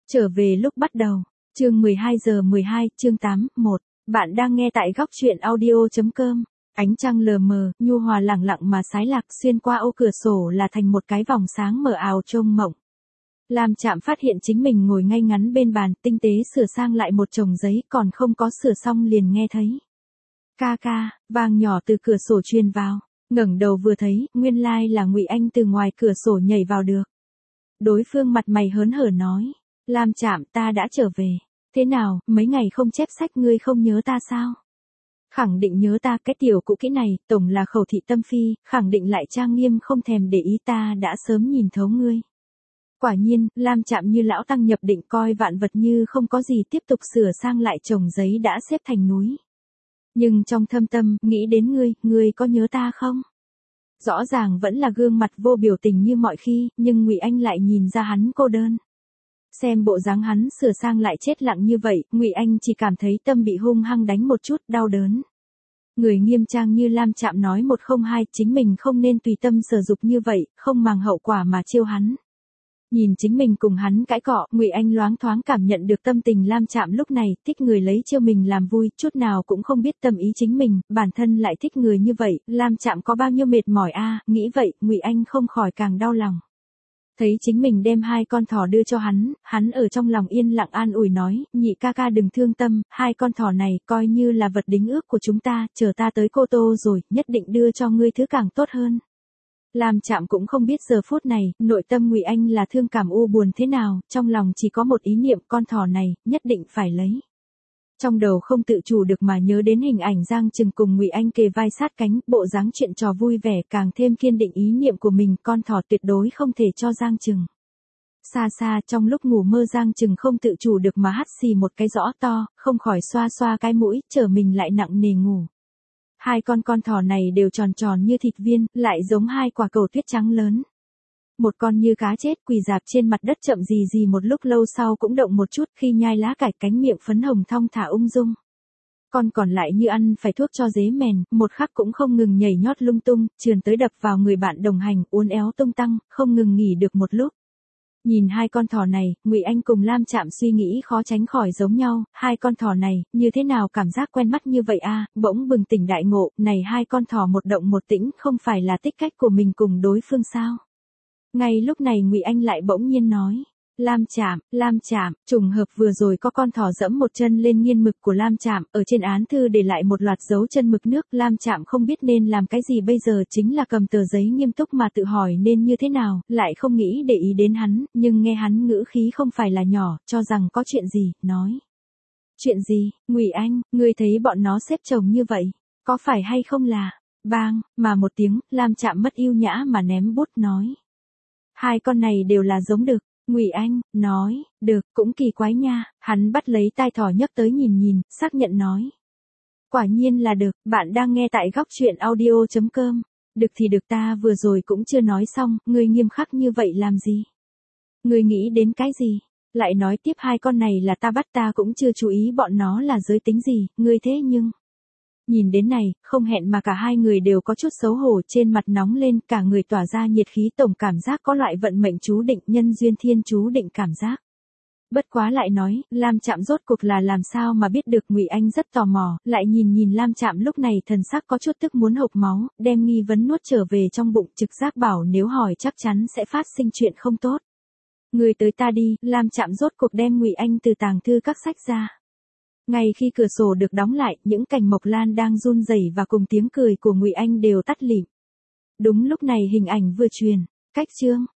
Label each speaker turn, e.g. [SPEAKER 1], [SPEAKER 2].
[SPEAKER 1] Trở về lúc bắt đầu. Chương 12 giờ 12, chương 8, 1. Bạn đang nghe tại góc truyện audio.com. Ánh trăng lờ mờ, nhu hòa lẳng lặng mà sái lạc xuyên qua ô cửa sổ là thành một cái vòng sáng mờ ảo trông mộng. Lam Chạm phát hiện chính mình ngồi ngay ngắn bên bàn, tinh tế sửa sang lại một chồng giấy, còn không có sửa xong liền nghe thấy. Ca ca, vang nhỏ từ cửa sổ truyền vào. Ngẩng đầu vừa thấy, nguyên lai là Ngụy Anh từ ngoài cửa sổ nhảy vào được. Đối phương mặt mày hớn hở nói. Lam Chạm, ta đã trở về. Thế nào, mấy ngày không chép sách ngươi không nhớ ta sao? Khẳng định nhớ ta, cái tiểu cũ kỹ này, tổng là khẩu thị tâm phi, khẳng định lại trang nghiêm không thèm để ý, ta đã sớm nhìn thấu ngươi. Quả nhiên, Lam Chạm như lão tăng nhập định, coi vạn vật như không có gì, tiếp tục sửa sang lại chồng giấy đã xếp thành núi. Nhưng trong thâm tâm, nghĩ đến ngươi có nhớ ta không? Rõ ràng vẫn là gương mặt vô biểu tình như mọi khi, nhưng Ngụy Anh lại nhìn ra hắn cô đơn. Xem bộ dáng hắn sửa sang lại chết lặng như vậy, Ngụy Anh chỉ cảm thấy tâm bị hung hăng đánh một chút, đau đớn. Người nghiêm trang như Lam Chạm nói 102, chính mình không nên tùy tâm sở dục như vậy, không màng hậu quả mà chiêu hắn. Nhìn chính mình cùng hắn cãi cọ, Ngụy Anh loáng thoáng cảm nhận được tâm tình Lam Chạm lúc này, thích người lấy chiêu mình làm vui, chút nào cũng không biết tâm ý chính mình, bản thân lại thích người như vậy, Lam Chạm có bao nhiêu mệt mỏi a, nghĩ vậy, Ngụy Anh không khỏi càng đau lòng. Thấy chính mình đem hai con thỏ đưa cho hắn ở trong lòng yên lặng an ủi nói, nhị ca ca đừng thương tâm, hai con thỏ này coi như là vật đính ước của chúng ta, chờ ta tới Cô Tô rồi, nhất định đưa cho ngươi thứ càng tốt hơn. Lam Chạm cũng không biết giờ phút này, nội tâm Ngụy Anh là thương cảm u buồn thế nào, trong lòng chỉ có một ý niệm, con thỏ này, nhất định phải lấy. Trong đầu không tự chủ được mà nhớ đến hình ảnh Giang Trừng cùng Ngụy Anh kề vai sát cánh, bộ dáng chuyện trò vui vẻ, càng thêm kiên định ý niệm của mình, con thỏ tuyệt đối không thể cho Giang Trừng. Xa xa trong lúc ngủ mơ Giang Trừng không tự chủ được mà hắt xì một cái rõ to, không khỏi xoa xoa cái mũi, trở mình lại nặng nề ngủ. Hai con thỏ này đều tròn tròn như thịt viên, lại giống hai quả cầu tuyết trắng lớn. Một con như cá chết quỳ dạp trên mặt đất chậm gì một lúc lâu sau cũng động một chút, khi nhai lá cải cánh miệng phấn hồng thong thả ung dung. Con còn lại như ăn phải thuốc cho dế mèn, một khắc cũng không ngừng nhảy nhót lung tung, trườn tới đập vào người bạn đồng hành, uốn éo tung tăng, không ngừng nghỉ được một lúc. Nhìn hai con thỏ này, Ngụy Anh cùng Lam Chạm suy nghĩ khó tránh khỏi giống nhau, hai con thỏ này, như thế nào cảm giác quen mắt như vậy a, bỗng bừng tỉnh đại ngộ, này hai con thỏ một động một tĩnh, không phải là tích cách của mình cùng đối phương sao? Ngay lúc này Ngụy Anh lại bỗng nhiên nói, Lam Chạm, trùng hợp vừa rồi có con thỏ dẫm một chân lên nghiên mực của Lam Chạm, ở trên án thư để lại một loạt dấu chân mực nước, Lam Chạm không biết nên làm cái gì bây giờ, chính là cầm tờ giấy nghiêm túc mà tự hỏi nên như thế nào, lại không nghĩ để ý đến hắn, nhưng nghe hắn ngữ khí không phải là nhỏ, cho rằng có chuyện gì, nói. Chuyện gì, Ngụy Anh, ngươi thấy bọn nó xếp chồng như vậy, có phải hay không là, bang, mà một tiếng, Lam Chạm mất ưu nhã mà ném bút nói. Hai con này đều là giống đực. Ngụy Anh, nói, được, cũng kỳ quái nha, hắn bắt lấy tai thỏ nhấc tới nhìn, xác nhận nói. Quả nhiên là được, bạn đang nghe tại góc truyện audio.com. Được thì được, ta vừa rồi cũng chưa nói xong, ngươi nghiêm khắc như vậy làm gì? Ngươi nghĩ đến cái gì? Lại nói tiếp hai con này là ta bắt, ta cũng chưa chú ý bọn nó là giới tính gì, ngươi thế nhưng. Nhìn đến này, không hẹn mà cả hai người đều có chút xấu hổ, trên mặt nóng lên, cả người tỏa ra nhiệt khí, tổng cảm giác có loại vận mệnh chú định, nhân duyên thiên chú định cảm giác. Bất quá lại nói, Lam Chạm rốt cuộc là làm sao mà biết được, Ngụy Anh rất tò mò, lại nhìn Lam Chạm lúc này thần sắc có chút tức muốn hộc máu, đem nghi vấn nuốt trở về trong bụng, trực giác bảo nếu hỏi chắc chắn sẽ phát sinh chuyện không tốt. Người tới ta đi, Lam Chạm rốt cuộc đem Ngụy Anh từ tàng thư các sách ra. Ngay khi cửa sổ được đóng lại, những cành mộc lan đang run rẩy và cùng tiếng cười của Ngụy Anh đều tắt lịm. Đúng lúc này hình ảnh vừa truyền, cách chương,